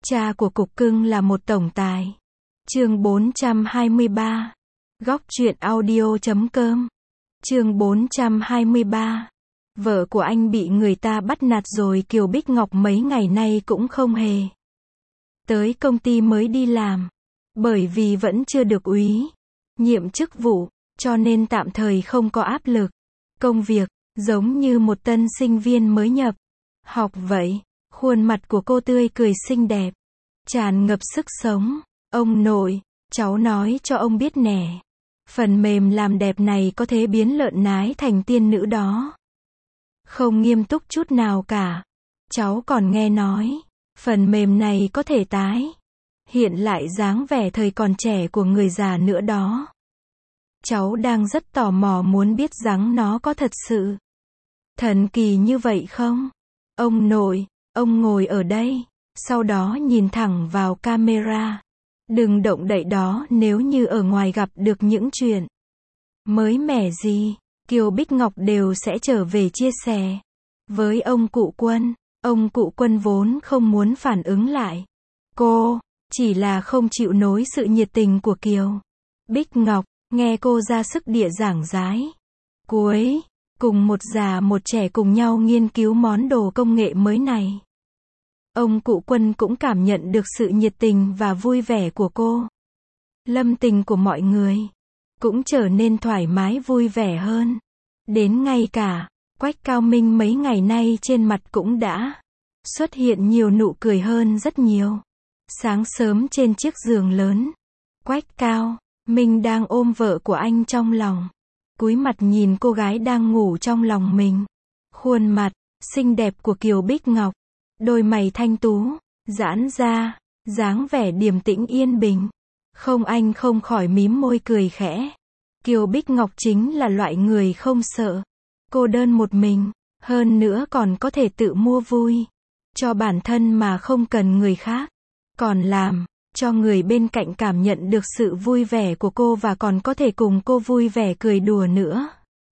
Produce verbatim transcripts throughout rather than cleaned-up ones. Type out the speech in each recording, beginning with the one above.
Cha của cục cưng là một tổng tài. Chương bốn trăm hai mươi ba. Góc truyện audio chấm com. Chương bốn trăm hai mươi ba. Vợ của anh bị người ta bắt nạt rồi. Kiều Bích Ngọc mấy ngày nay cũng không hề tới công ty mới đi làm. Bởi vì vẫn chưa được úy nhiệm chức vụ, cho nên tạm thời không có áp lực công việc, giống như một tân sinh viên mới nhập học vậy. Khuôn mặt của cô tươi cười xinh đẹp, tràn ngập sức sống. Ông nội, cháu nói cho ông biết nè, phần mềm làm đẹp này có thể biến lợn nái thành tiên nữ đó. Không nghiêm túc chút nào cả. Cháu còn nghe nói, phần mềm này có thể tái hiện lại dáng vẻ thời còn trẻ của người già nữa đó. Cháu đang rất tò mò muốn biết rằng nó có thật sự thần kỳ như vậy không? Ông nội, ông ngồi ở đây, sau đó nhìn thẳng vào camera. Đừng động đậy đó, nếu như ở ngoài gặp được những chuyện mới mẻ gì, Kiều Bích Ngọc đều sẽ trở về chia sẻ với ông cụ Quân. Ông cụ Quân vốn không muốn phản ứng lại cô, chỉ là không chịu nổi sự nhiệt tình của Kiều Bích Ngọc. Nghe cô ra sức địa giảng giải, cuối cùng một già một trẻ cùng nhau nghiên cứu món đồ công nghệ mới này. Ông cụ Quân cũng cảm nhận được sự nhiệt tình và vui vẻ của cô. Lâm tình của mọi người cũng trở nên thoải mái vui vẻ hơn. Đến ngay cả Quách Cao Minh mấy ngày nay trên mặt cũng đã xuất hiện nhiều nụ cười hơn rất nhiều. Sáng sớm trên chiếc giường lớn, Quách Cao Minh đang ôm vợ của anh trong lòng, cúi mặt nhìn cô gái đang ngủ trong lòng mình. Khuôn mặt xinh đẹp của Kiều Bích Ngọc, đôi mày thanh tú giãn ra, dáng vẻ điềm tĩnh yên bình. Không anh không khỏi mím môi cười khẽ. Kiều Bích Ngọc chính là loại người không sợ cô đơn một mình, hơn nữa còn có thể tự mua vui cho bản thân mà không cần người khác, còn làm cho người bên cạnh cảm nhận được sự vui vẻ của cô và còn có thể cùng cô vui vẻ cười đùa nữa.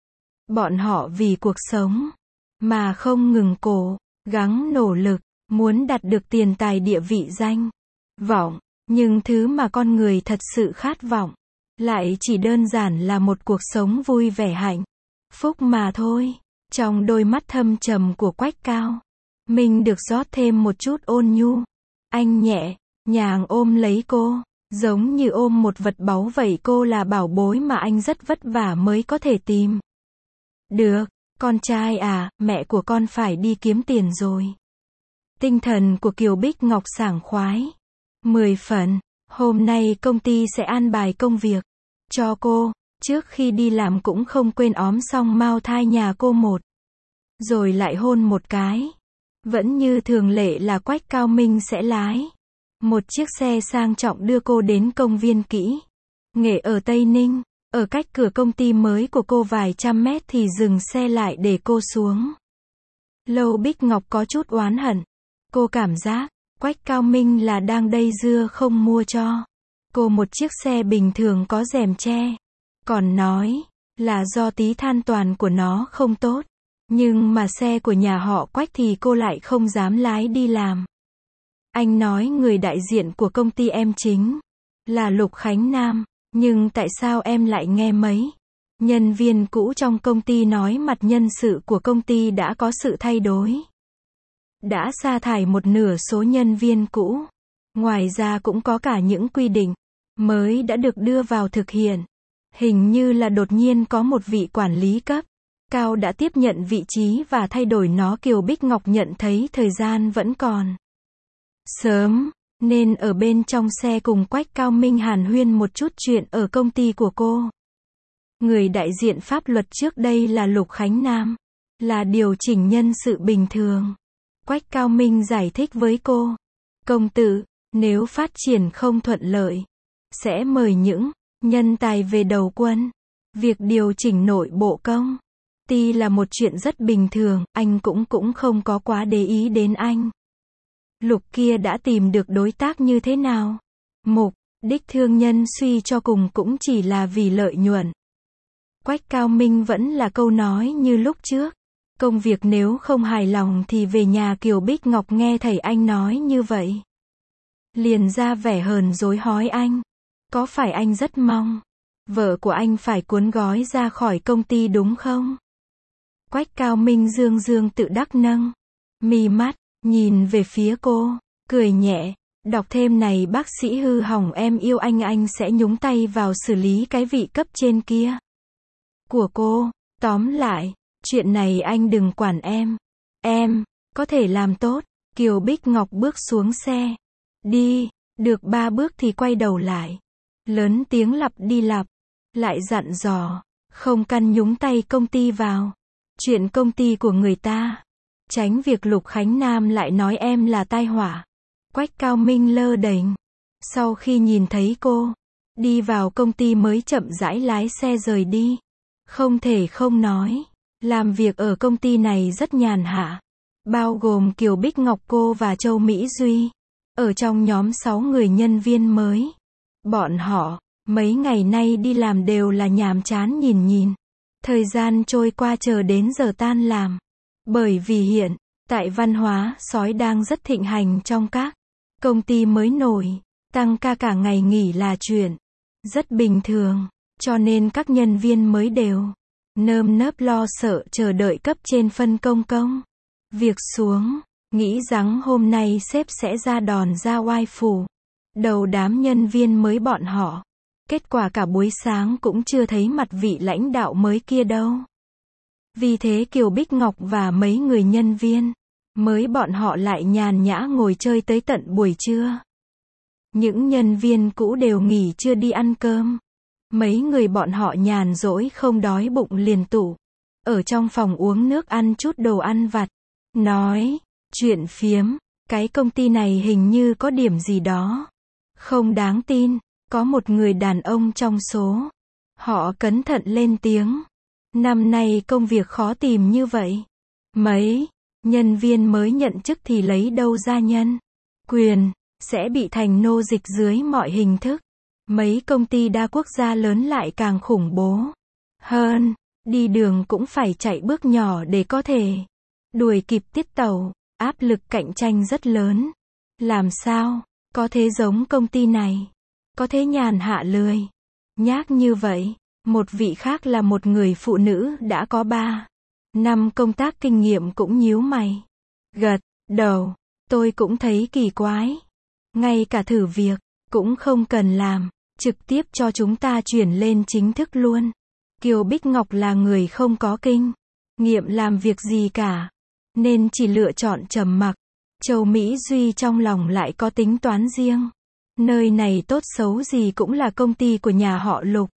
Bọn họ vì cuộc sống mà không ngừng cố gắng nỗ lực, muốn đạt được tiền tài địa vị danh vọng, nhưng thứ mà con người thật sự khát vọng lại chỉ đơn giản là một cuộc sống vui vẻ hạnh phúc mà thôi. Trong đôi mắt thâm trầm của Quách Cao Minh được rót thêm một chút ôn nhu. Anh nhẹ nhàng ôm lấy cô, giống như ôm một vật báu vậy. Cô là bảo bối mà anh rất vất vả mới có thể tìm được. Con trai à, mẹ của con phải đi kiếm tiền rồi. Tinh thần của Kiều Bích Ngọc sảng khoái mười phần. Hôm nay công ty sẽ an bài công việc cho cô. Trước khi đi làm cũng không quên óm xong mao thai nhà cô một, rồi lại hôn một cái. Vẫn như thường lệ là Quách Cao Minh sẽ lái một chiếc xe sang trọng đưa cô đến công viên Kỹ Nghệ ở Tây Ninh. Ở cách cửa công ty mới của cô vài trăm mét thì dừng xe lại để cô xuống. Lâu Bích Ngọc có chút oán hận. Cô cảm giác Quách Cao Minh là đang dây dưa không mua cho cô một chiếc xe bình thường có rèm che, còn nói là do tí than toàn của nó không tốt. Nhưng mà xe của nhà họ Quách thì cô lại không dám lái đi làm. Anh nói người đại diện của công ty em chính là Lục Khánh Nam, nhưng tại sao em lại nghe mấy nhân viên cũ trong công ty nói mặt nhân sự của công ty đã có sự thay đổi, đã sa thải một nửa số nhân viên cũ. Ngoài ra cũng có cả những quy định mới đã được đưa vào thực hiện. Hình như là đột nhiên có một vị quản lý cấp cao đã tiếp nhận vị trí và thay đổi nó. Kiều Bích Ngọc nhận thấy thời gian vẫn còn sớm, nên ở bên trong xe cùng Quách Cao Minh hàn huyên một chút chuyện ở công ty của cô. Người đại diện pháp luật trước đây là Lục Khánh Nam, là điều chỉnh nhân sự bình thường. Quách Cao Minh giải thích với cô, công tử, nếu phát triển không thuận lợi, sẽ mời những nhân tài về đầu quân. Việc điều chỉnh nội bộ công ty là một chuyện rất bình thường, anh cũng cũng không có quá để ý đến anh. Lục kia đã tìm được đối tác như thế nào? Mục đích thương nhân suy cho cùng cũng chỉ là vì lợi nhuận. Quách Cao Minh vẫn là câu nói như lúc trước. Công việc nếu không hài lòng thì về nhà. Kiều Bích Ngọc nghe thầy anh nói như vậy, liền ra vẻ hờn dỗi hỏi anh. Có phải anh rất mong vợ của anh phải cuốn gói ra khỏi công ty đúng không? Quách Cao Minh dương dương tự đắc nâng mi mắt, nhìn về phía cô, cười nhẹ, đọc thêm này bác sĩ hư hỏng em yêu anh anh sẽ nhúng tay vào xử lý cái vị cấp trên kia của cô. Tóm lại, chuyện này anh đừng quản em. Em, có thể làm tốt. Kiều Bích Ngọc bước xuống xe. Đi, được ba bước thì quay đầu lại. Lớn tiếng lặp đi lặp, lại dặn dò, không căn nhúng tay công ty vào. Chuyện công ty của người ta. Tránh việc Lục Khánh Nam lại nói em là tai họa. Quách Cao Minh lơ đễnh. Sau khi nhìn thấy cô đi vào công ty mới chậm rãi lái xe rời đi. Không thể không nói, làm việc ở công ty này rất nhàn hạ. Bao gồm Kiều Bích Ngọc cô và Châu Mỹ Duy. Ở trong nhóm sáu người nhân viên mới. Bọn họ, mấy ngày nay đi làm đều là nhàm chán nhìn nhìn. Thời gian trôi qua chờ đến giờ tan làm. Bởi vì hiện tại văn hóa sói đang rất thịnh hành trong các công ty mới nổi. Tăng ca cả ngày nghỉ là chuyện rất bình thường. Cho nên các nhân viên mới đều nơm nớp lo sợ chờ đợi cấp trên phân công công việc xuống. Nghĩ rằng hôm nay sếp sẽ ra đòn ra oai phủ đầu đám nhân viên mới bọn họ. Kết quả cả buổi sáng cũng chưa thấy mặt vị lãnh đạo mới kia đâu. Vì thế Kiều Bích Ngọc và mấy người nhân viên mới bọn họ lại nhàn nhã ngồi chơi tới tận buổi trưa. Những nhân viên cũ đều nghỉ trưa đi ăn cơm. Mấy người bọn họ nhàn rỗi không đói bụng liền tụ ở trong phòng uống nước ăn chút đồ ăn vặt. Nói chuyện phiếm. Cái công ty này hình như có điểm gì đó không đáng tin. Có một người đàn ông trong số họ cẩn thận lên tiếng. Năm nay công việc khó tìm như vậy. Mấy nhân viên mới nhận chức thì lấy đâu ra nhân quyền, sẽ bị thành nô dịch dưới mọi hình thức. Mấy công ty đa quốc gia lớn lại càng khủng bố hơn. Đi đường cũng phải chạy bước nhỏ để có thể đuổi kịp tiết tàu. Áp lực cạnh tranh rất lớn. Làm sao có thế giống công ty này? Có thế nhàn hạ lười nhác như vậy? Một vị khác là một người phụ nữ đã có ba năm công tác kinh nghiệm cũng nhíu mày. Gật đầu. Tôi cũng thấy kỳ quái. Ngay cả thử việc cũng không cần làm. Trực tiếp cho chúng ta chuyển lên chính thức luôn. Kiều Bích Ngọc là người không có kinh nghiệm làm việc gì cả, nên chỉ lựa chọn trầm mặc. Châu Mỹ Duy trong lòng lại có tính toán riêng. Nơi này tốt xấu gì cũng là công ty của nhà họ Lục.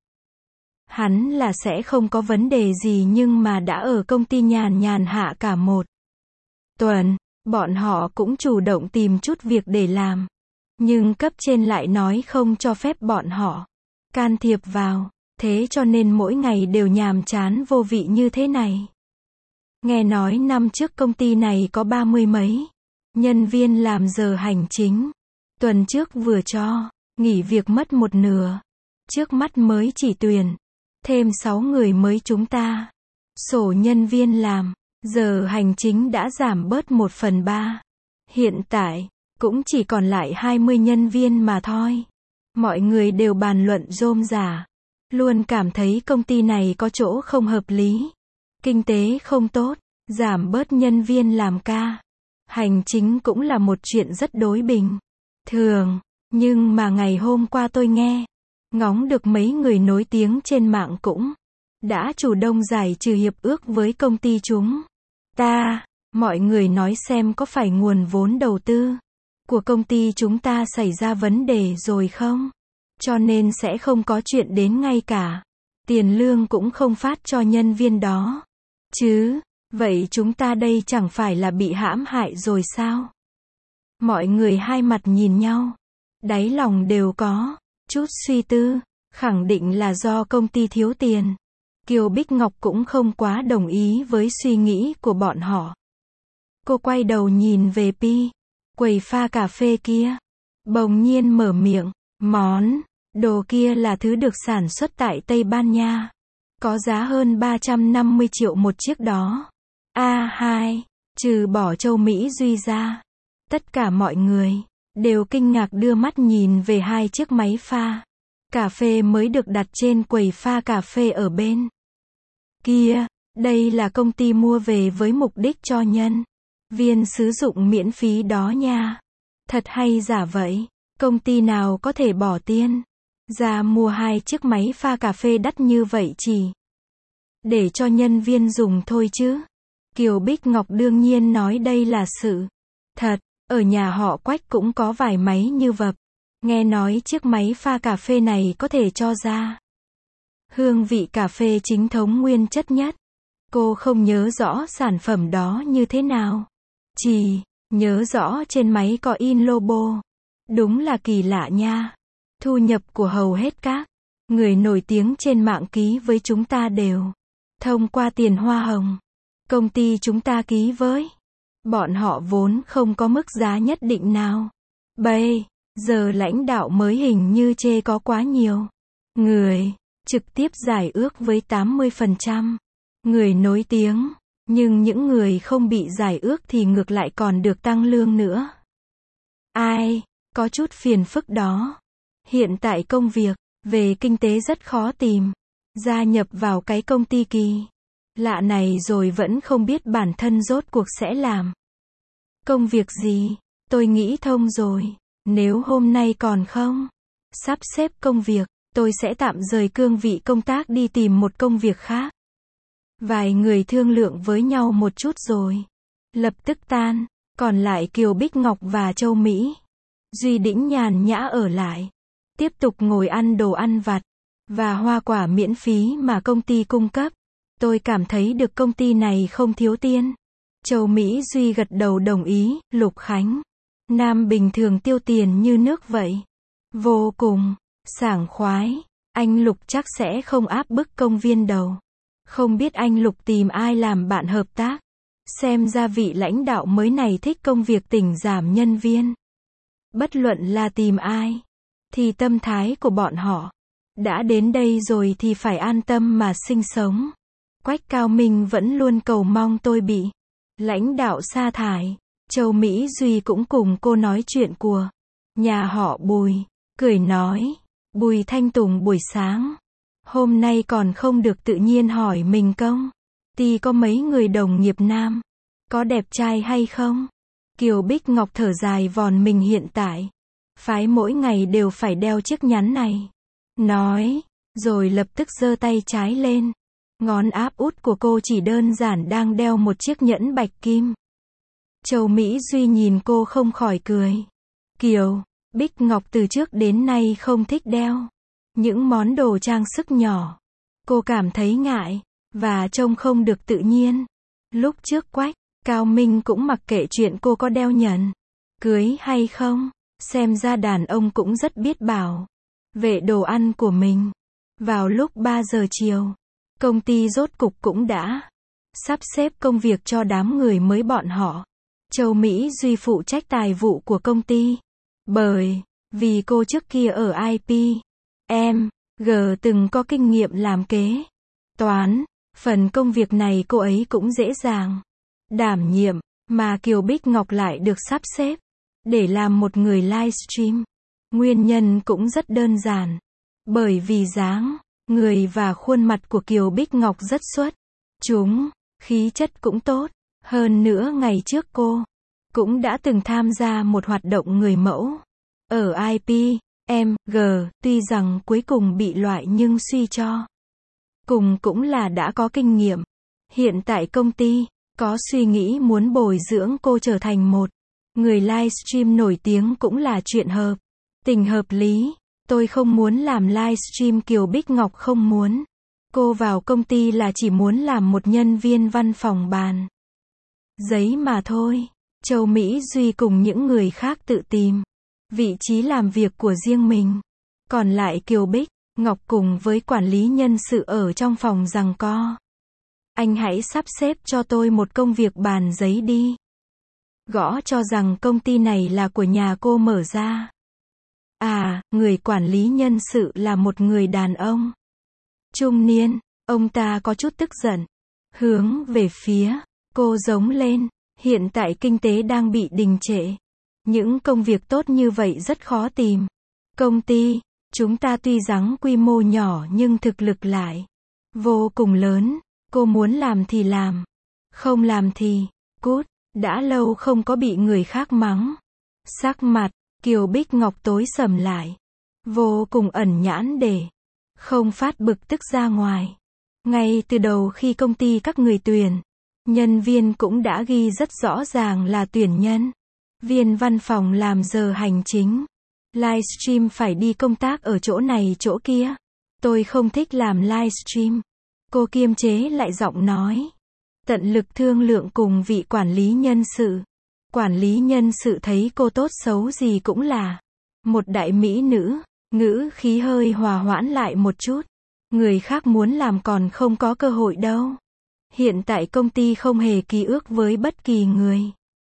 Hắn là sẽ không có vấn đề gì nhưng mà đã ở công ty nhàn nhàn hạ cả một tuần. Bọn họ cũng chủ động tìm chút việc để làm. Nhưng cấp trên lại nói không cho phép bọn họ can thiệp vào. Thế cho nên mỗi ngày đều nhàm chán vô vị như thế này. Nghe nói năm trước công ty này có ba mươi mấy nhân viên làm giờ hành chính. Tuần trước vừa cho nghỉ việc mất một nửa. Trước mắt mới chỉ tuyển thêm sáu người mới chúng ta. Sổ nhân viên làm giờ hành chính đã giảm bớt một phần ba. Hiện tại cũng chỉ còn lại hai mươi nhân viên mà thôi. Mọi người đều bàn luận rôm rả. Luôn cảm thấy công ty này có chỗ không hợp lý. Kinh tế không tốt. Giảm bớt nhân viên làm ca hành chính cũng là một chuyện rất đối bình thường. Nhưng mà ngày hôm qua tôi nghe ngóng được mấy người nổi tiếng trên mạng cũng đã chủ động giải trừ hiệp ước với công ty chúng ta. Mọi người nói xem có phải nguồn vốn đầu tư của công ty chúng ta xảy ra vấn đề rồi không? Cho nên sẽ không có chuyện đến ngay cả tiền lương cũng không phát cho nhân viên đó. Chứ, vậy chúng ta đây chẳng phải là bị hãm hại rồi sao? Mọi người hai mặt nhìn nhau. Đáy lòng đều có chút suy tư. Khẳng định là do công ty thiếu tiền. Kiều Bích Ngọc cũng không quá đồng ý với suy nghĩ của bọn họ. Cô quay đầu nhìn về Pi, quầy pha cà phê kia. Bỗng nhiên mở miệng. Món đồ kia là thứ được sản xuất tại Tây Ban Nha. Có giá hơn ba trăm năm mươi triệu một chiếc đó. A hai, trừ bỏ Châu Mỹ Duy ra. Tất cả mọi người đều kinh ngạc đưa mắt nhìn về hai chiếc máy pha cà phê mới được đặt trên quầy pha cà phê ở bên kia. Đây là công ty mua về với mục đích cho nhân viên sử dụng miễn phí đó nha. Thật hay giả vậy? Công ty nào có thể bỏ tiền ra mua hai chiếc máy pha cà phê đắt như vậy chỉ để cho nhân viên dùng thôi chứ? Kiều Bích Ngọc đương nhiên nói đây là sự thật. Ở nhà họ Quách cũng có vài máy như vậy. Nghe nói chiếc máy pha cà phê này có thể cho ra hương vị cà phê chính thống nguyên chất nhất. Cô không nhớ rõ sản phẩm đó như thế nào, chỉ nhớ rõ trên máy có in logo. Đúng là kỳ lạ nha. Thu nhập của hầu hết các người nổi tiếng trên mạng ký với chúng ta đều thông qua tiền hoa hồng công ty chúng ta ký với bọn họ vốn không có mức giá nhất định nào. Bây giờ lãnh đạo mới hình như chê có quá nhiều người trực tiếp giải ước với tám mươi phần trăm người nổi tiếng, nhưng những người không bị giải ước thì ngược lại còn được tăng lương nữa. Ai, có chút phiền phức đó. Hiện tại công việc về kinh tế rất khó tìm. Gia nhập vào cái công ty kỳ lạ này rồi vẫn không biết bản thân rốt cuộc sẽ làm công việc gì. Tôi nghĩ thông rồi. Nếu hôm nay còn không sắp xếp công việc, tôi sẽ tạm rời cương vị công tác đi tìm một công việc khác. Vài người thương lượng với nhau một chút rồi lập tức tan. Còn lại Kiều Bích Ngọc và Châu Mỹ Duy Đĩnh nhàn nhã ở lại, tiếp tục ngồi ăn đồ ăn vặt và hoa quả miễn phí mà công ty cung cấp. Tôi cảm thấy được công ty này không thiếu tiền. Châu Mỹ Duy gật đầu đồng ý. Lục Khánh Nam bình thường tiêu tiền như nước vậy. Vô cùng sảng khoái. Anh Lục chắc sẽ không áp bức công viên đầu. Không biết anh Lục tìm ai làm bạn hợp tác. Xem ra vị lãnh đạo mới này thích công việc tỉnh giảm nhân viên. Bất luận là tìm ai, thì tâm thái của bọn họ đã đến đây rồi thì phải an tâm mà sinh sống. Quách Cao Minh vẫn luôn cầu mong tôi bị lãnh đạo sa thải. Châu Mỹ Duy cũng cùng cô nói chuyện của nhà họ Bùi, cười nói, Bùi Thanh Tùng buổi sáng hôm nay còn không được tự nhiên hỏi mình công ty có mấy người đồng nghiệp nam có đẹp trai hay không. Kiều Bích Ngọc thở dài vòn mình hiện tại phái mỗi ngày đều phải đeo chiếc nhẫn này, nói, rồi lập tức giơ tay trái lên. Ngón áp út của cô chỉ đơn giản đang đeo một chiếc nhẫn bạch kim. Châu Mỹ Duy nhìn cô không khỏi cười. Kiều Bích Ngọc từ trước đến nay không thích đeo những món đồ trang sức nhỏ. Cô cảm thấy ngại và trông không được tự nhiên. Lúc trước Quách Cao Minh cũng mặc kệ chuyện cô có đeo nhẫn cưới hay không. Xem ra đàn ông cũng rất biết bảo vệ đồ ăn của mình. Vào lúc ba giờ chiều, công ty rốt cục cũng đã sắp xếp công việc cho đám người mới bọn họ. Châu Mỹ Duy phụ trách tài vụ của công ty. Bởi vì cô trước kia ở i pê em giê từng có kinh nghiệm làm kế toán, phần công việc này cô ấy cũng dễ dàng đảm nhiệm, mà Kiều Bích Ngọc lại được sắp xếp để làm một người livestream. Nguyên nhân cũng rất đơn giản. Bởi vì dáng người và khuôn mặt của Kiều Bích Ngọc rất xuất chúng, khí chất cũng tốt. Hơn nữa ngày trước cô cũng đã từng tham gia một hoạt động người mẫu ở i pê em giê, tuy rằng cuối cùng bị loại nhưng suy cho cùng cũng là đã có kinh nghiệm. Hiện tại công ty có suy nghĩ muốn bồi dưỡng cô trở thành một người livestream nổi tiếng cũng là chuyện hợp tình hợp lý. Tôi không muốn làm livestream. Kiều Bích Ngọc không muốn cô vào công ty là chỉ muốn làm một nhân viên văn phòng bàn giấy mà thôi. Châu Mỹ Duy cùng những người khác tự tìm vị trí làm việc của riêng mình. Còn lại Kiều Bích Ngọc cùng với quản lý nhân sự ở trong phòng giằng co. Anh hãy sắp xếp cho tôi một công việc bàn giấy đi. Gõ cho rằng công ty này là của nhà cô mở ra. À, người quản lý nhân sự là một người đàn ông trung niên. Ông ta có chút tức giận, hướng về phía cô giống lên. Hiện tại kinh tế đang bị đình trệ. Những công việc tốt như vậy rất khó tìm. Công ty, chúng ta tuy rằng quy mô nhỏ nhưng thực lực lại vô cùng lớn. Cô muốn làm thì làm. Không làm thì, cút. Đã lâu không có bị người khác mắng. Sắc mặt, Kiều Bích Ngọc tối sầm lại. Vô cùng ẩn nhãn để không phát bực tức ra ngoài. Ngay từ đầu khi công ty các người tuyển, nhân viên cũng đã ghi rất rõ ràng là tuyển nhân viên văn phòng làm giờ hành chính. Livestream phải đi công tác ở chỗ này chỗ kia. Tôi không thích làm livestream. Cô kiềm chế lại giọng nói. Tận lực thương lượng cùng vị quản lý nhân sự. Quản lý nhân sự thấy cô tốt xấu gì cũng là một đại mỹ nữ. Ngữ khí hơi hòa hoãn lại một chút. Người khác muốn làm còn không có cơ hội đâu. Hiện tại công ty không hề ký ước với bất kỳ người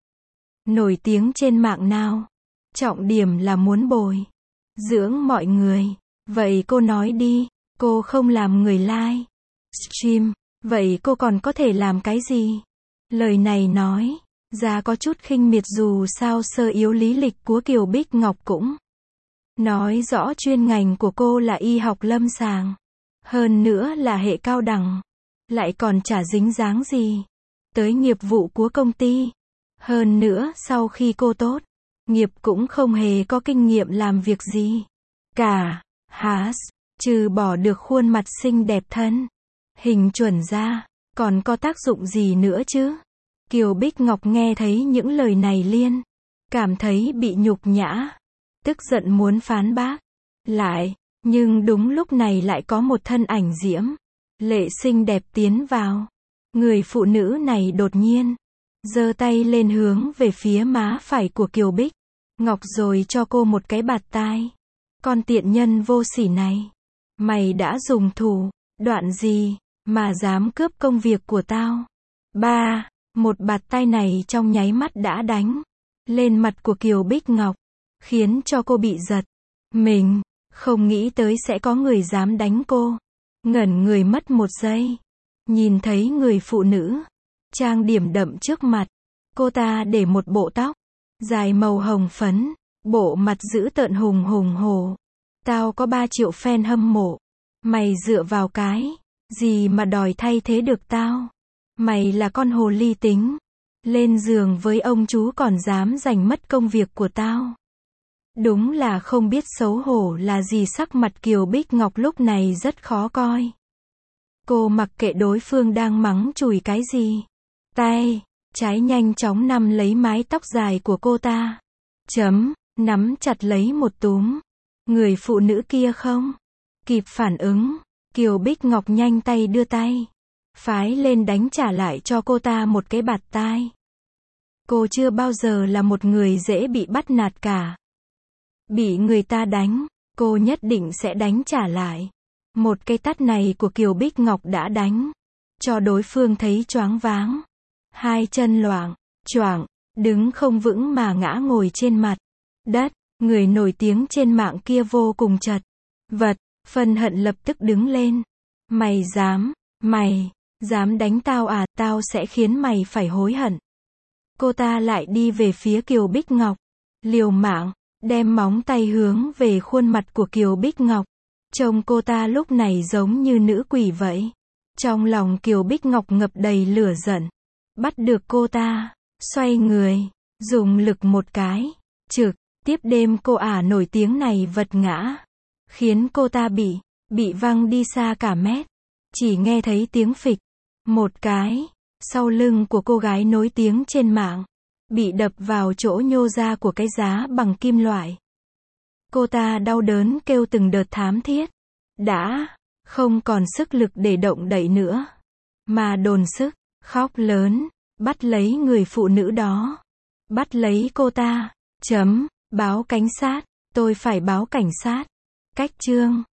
nổi tiếng trên mạng nào. Trọng điểm là muốn bồi dưỡng mọi người. Vậy cô nói đi, cô không làm người live stream, vậy cô còn có thể làm cái gì? Lời này nói ra có chút khinh miệt, dù sao sơ yếu lý lịch của Kiều Bích Ngọc cũng nói rõ chuyên ngành của cô là y học lâm sàng. Hơn nữa là hệ cao đẳng. Lại còn chả dính dáng gì tới nghiệp vụ của công ty. Hơn nữa sau khi cô tốt nghiệp cũng không hề có kinh nghiệm làm việc gì cả. Hás, trừ bỏ được khuôn mặt xinh đẹp thân hình chuẩn ra, còn có tác dụng gì nữa chứ? Kiều Bích Ngọc nghe thấy những lời này liên cảm thấy bị nhục nhã, tức giận muốn phán bác lại, nhưng đúng lúc này lại có một thân ảnh diễm lệ xinh đẹp tiến vào. Người phụ nữ này đột nhiên giơ tay lên hướng về phía má phải của Kiều Bích Ngọc rồi cho cô một cái bạt tai. Con tiện nhân vô sỉ này, mày đã dùng thủ đoạn gì mà dám cướp công việc của tao? Ba, một bạt tai này trong nháy mắt đã đánh lên mặt của Kiều Bích Ngọc, khiến cho cô bị giật mình, không nghĩ tới sẽ có người dám đánh cô. Ngẩn người mất một giây, nhìn thấy người phụ nữ trang điểm đậm trước mặt. Cô ta để một bộ tóc dài màu hồng phấn, bộ mặt dữ tợn hùng hùng hổ. Tao có ba triệu fan hâm mộ. Mày dựa vào cái gì mà đòi thay thế được tao? Mày là con hồ ly tính. Lên giường với ông chú còn dám giành mất công việc của tao. Đúng là không biết xấu hổ là gì. Sắc mặt Kiều Bích Ngọc lúc này rất khó coi. Cô mặc kệ đối phương đang mắng chửi cái gì. Tay trái nhanh chóng nắm lấy mái tóc dài của cô ta. Chấm, nắm chặt lấy một túm. Người phụ nữ kia không kịp phản ứng. Kiều Bích Ngọc nhanh tay đưa tay phái lên đánh trả lại cho cô ta một cái bạt tai. Cô chưa bao giờ là một người dễ bị bắt nạt cả. Bị người ta đánh, cô nhất định sẽ đánh trả lại. Một cái tát này của Kiều Bích Ngọc đã đánh cho đối phương thấy choáng váng. Hai chân loạng choạng, đứng không vững mà ngã ngồi trên mặt đất. Người nổi tiếng trên mạng kia vô cùng chật vật, phân hận lập tức đứng lên. Mày dám, mày dám đánh tao à? Tao sẽ khiến mày phải hối hận. Cô ta lại đi về phía Kiều Bích Ngọc, liều mạng đem móng tay hướng về khuôn mặt của Kiều Bích Ngọc. Trông cô ta lúc này giống như nữ quỷ vậy. Trong lòng Kiều Bích Ngọc ngập đầy lửa giận. Bắt được cô ta, xoay người, dùng lực một cái, trực tiếp đem cô ả nổi tiếng này vật ngã, khiến cô ta bị bị văng đi xa cả mét. Chỉ nghe thấy tiếng phịch một cái, sau lưng của cô gái nổi tiếng trên mạng bị đập vào chỗ nhô ra của cái giá bằng kim loại. Cô ta đau đớn kêu từng đợt thảm thiết, đã không còn sức lực để động đậy nữa, mà dồn sức khóc lớn, bắt lấy người phụ nữ đó, bắt lấy cô ta. Chấm, báo cảnh sát, tôi phải báo cảnh sát. Cách chương